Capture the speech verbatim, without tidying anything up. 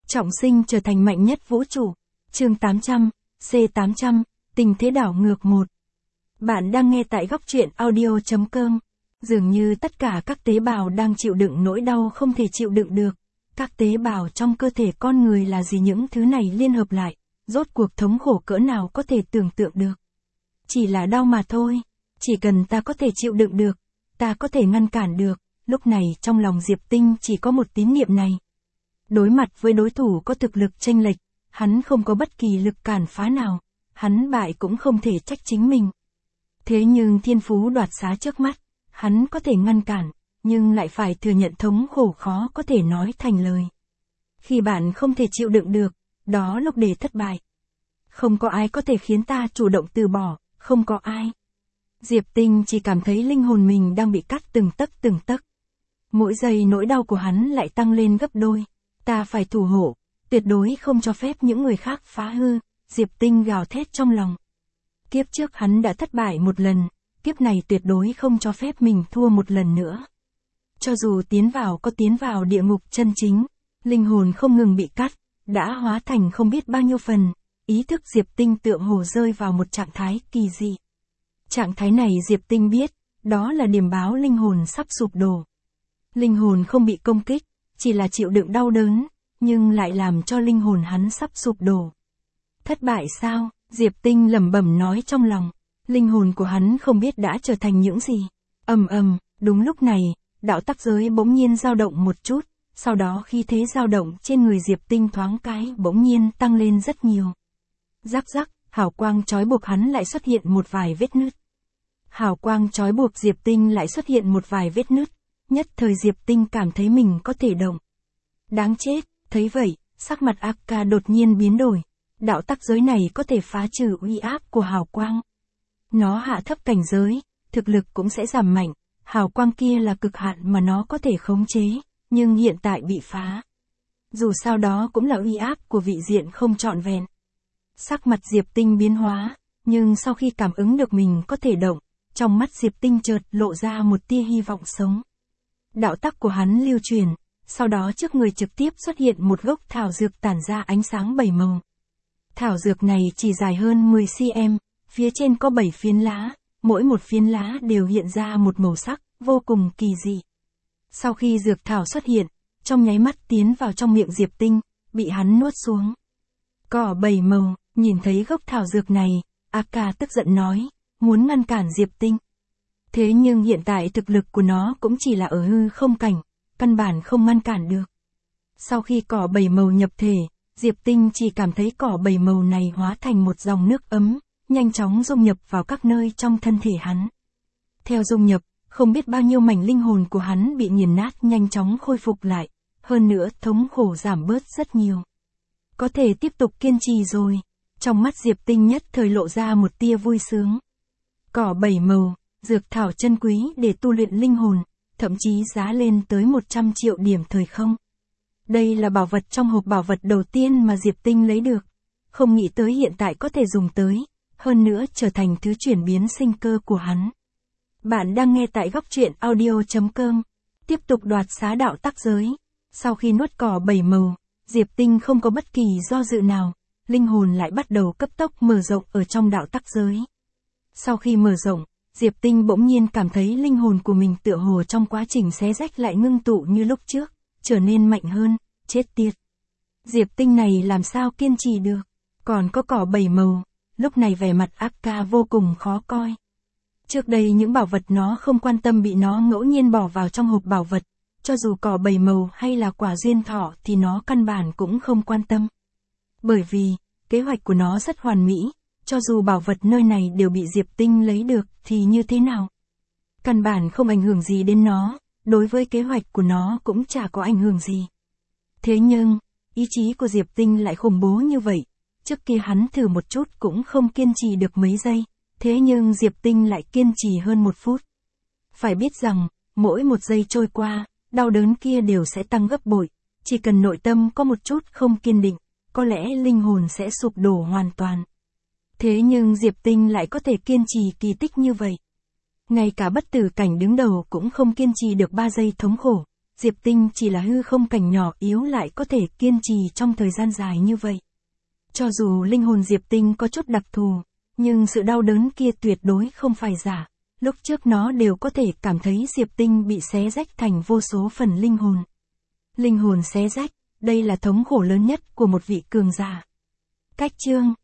Trọng sinh trở thành mạnh nhất vũ trụ. Chương tám trăm, C tám trăm, tình thế đảo ngược một. Bạn đang nghe tại góc truyện audio chấm com. Dường như tất cả các tế bào đang chịu đựng nỗi đau không thể chịu đựng được. Các tế bào trong cơ thể con người là gì những thứ này liên hợp lại, rốt cuộc thống khổ cỡ nào có thể tưởng tượng được. Chỉ là đau mà thôi, chỉ cần ta có thể chịu đựng được, ta có thể ngăn cản được. Lúc này trong lòng Diệp Tinh chỉ có một tín niệm này. Đối mặt với đối thủ có thực lực chênh lệch, hắn không có bất kỳ lực cản phá nào, hắn bại cũng không thể trách chính mình. Thế nhưng thiên phú đoạt xá trước mắt, hắn có thể ngăn cản, nhưng lại phải thừa nhận thống khổ khó có thể nói thành lời. Khi bạn không thể chịu đựng được, đó lúc để thất bại. Không có ai có thể khiến ta chủ động từ bỏ, không có ai. Diệp Tinh chỉ cảm thấy linh hồn mình đang bị cắt từng tấc từng tấc. Mỗi giây nỗi đau của hắn lại tăng lên gấp đôi. Ta phải thủ hộ, tuyệt đối không cho phép những người khác phá hư, Diệp Tinh gào thét trong lòng. Kiếp trước hắn đã thất bại một lần, kiếp này tuyệt đối không cho phép mình thua một lần nữa. Cho dù tiến vào có tiến vào địa ngục chân chính, linh hồn không ngừng bị cắt, đã hóa thành không biết bao nhiêu phần, ý thức Diệp Tinh tựa hồ rơi vào một trạng thái kỳ dị. Trạng thái này Diệp Tinh biết, đó là điểm báo linh hồn sắp sụp đổ. Linh hồn không bị công kích, chỉ là chịu đựng đau đớn, nhưng lại làm cho linh hồn hắn sắp sụp đổ. Thất bại sao? Diệp Tinh lẩm bẩm nói trong lòng. Linh hồn của hắn không biết đã trở thành những gì. Ầm ầm, đúng lúc này, đạo tắc giới bỗng nhiên dao động một chút, sau đó khi thế dao động trên người Diệp Tinh thoáng cái bỗng nhiên tăng lên rất nhiều. Rắc rắc, hào quang trói buộc hắn lại xuất hiện một vài vết nứt. Hào quang trói buộc Diệp Tinh lại xuất hiện một vài vết nứt. Nhất thời Diệp Tinh cảm thấy mình có thể động. Đáng chết, thấy vậy, sắc mặt Akka đột nhiên biến đổi. Đạo tắc giới này có thể phá trừ uy áp của hào quang. Nó hạ thấp cảnh giới, thực lực cũng sẽ giảm mạnh. Hào quang kia là cực hạn mà nó có thể khống chế, nhưng hiện tại bị phá. Dù sao đó cũng là uy áp của vị diện không trọn vẹn. Sắc mặt Diệp Tinh biến hóa, nhưng sau khi cảm ứng được mình có thể động, trong mắt Diệp Tinh chợt lộ ra một tia hy vọng sống. Đạo tắc của hắn lưu truyền, sau đó trước người trực tiếp xuất hiện một gốc thảo dược tản ra ánh sáng bảy màu. Thảo dược này chỉ dài hơn mười xăng-ti-mét, phía trên có bảy phiến lá, mỗi một phiến lá đều hiện ra một màu sắc, vô cùng kỳ dị. Sau khi dược thảo xuất hiện, trong nháy mắt tiến vào trong miệng Diệp Tinh, bị hắn nuốt xuống. Cỏ bảy màu, nhìn thấy gốc thảo dược này, Akka tức giận nói, muốn ngăn cản Diệp Tinh. Thế nhưng hiện tại thực lực của nó cũng chỉ là ở hư không cảnh, căn bản không ngăn cản được. Sau khi cỏ bảy màu nhập thể, Diệp Tinh chỉ cảm thấy cỏ bảy màu này hóa thành một dòng nước ấm, nhanh chóng dung nhập vào các nơi trong thân thể hắn. Theo dung nhập, không biết bao nhiêu mảnh linh hồn của hắn bị nghiền nát nhanh chóng khôi phục lại, hơn nữa thống khổ giảm bớt rất nhiều. Có thể tiếp tục kiên trì rồi, trong mắt Diệp Tinh nhất thời lộ ra một tia vui sướng. Cỏ bảy màu, dược thảo chân quý để tu luyện linh hồn, thậm chí giá lên tới một trăm triệu điểm thời không. Đây là bảo vật trong hộp bảo vật đầu tiên mà Diệp Tinh lấy được. Không nghĩ tới hiện tại có thể dùng tới, hơn nữa trở thành thứ chuyển biến sinh cơ của hắn. Bạn đang nghe tại góc truyện audio chấm com. Tiếp tục đoạt xá đạo tắc giới. Sau khi nuốt cỏ bảy màu, Diệp Tinh không có bất kỳ do dự nào, linh hồn lại bắt đầu cấp tốc mở rộng ở trong đạo tắc giới. Sau khi mở rộng, Diệp Tinh bỗng nhiên cảm thấy linh hồn của mình tựa hồ trong quá trình xé rách lại ngưng tụ như lúc trước, trở nên mạnh hơn, chết tiệt. Diệp Tinh này làm sao kiên trì được, còn có cỏ bảy màu, lúc này vẻ mặt Akka vô cùng khó coi. Trước đây những bảo vật nó không quan tâm bị nó ngẫu nhiên bỏ vào trong hộp bảo vật, cho dù cỏ bảy màu hay là quả duyên thọ thì nó căn bản cũng không quan tâm. Bởi vì, kế hoạch của nó rất hoàn mỹ. Cho dù bảo vật nơi này đều bị Diệp Tinh lấy được thì như thế nào? Căn bản không ảnh hưởng gì đến nó, đối với kế hoạch của nó cũng chả có ảnh hưởng gì. Thế nhưng, ý chí của Diệp Tinh lại khủng bố như vậy, trước kia hắn thử một chút cũng không kiên trì được mấy giây, thế nhưng Diệp Tinh lại kiên trì hơn một phút. Phải biết rằng, mỗi một giây trôi qua, đau đớn kia đều sẽ tăng gấp bội, chỉ cần nội tâm có một chút không kiên định, có lẽ linh hồn sẽ sụp đổ hoàn toàn. Thế nhưng Diệp Tinh lại có thể kiên trì kỳ tích như vậy. Ngay cả bất tử cảnh đứng đầu cũng không kiên trì được ba giây thống khổ. Diệp Tinh chỉ là hư không cảnh nhỏ yếu lại có thể kiên trì trong thời gian dài như vậy. Cho dù linh hồn Diệp Tinh có chút đặc thù, nhưng sự đau đớn kia tuyệt đối không phải giả. Lúc trước nó đều có thể cảm thấy Diệp Tinh bị xé rách thành vô số phần linh hồn. Linh hồn xé rách, đây là thống khổ lớn nhất của một vị cường giả. Cách chương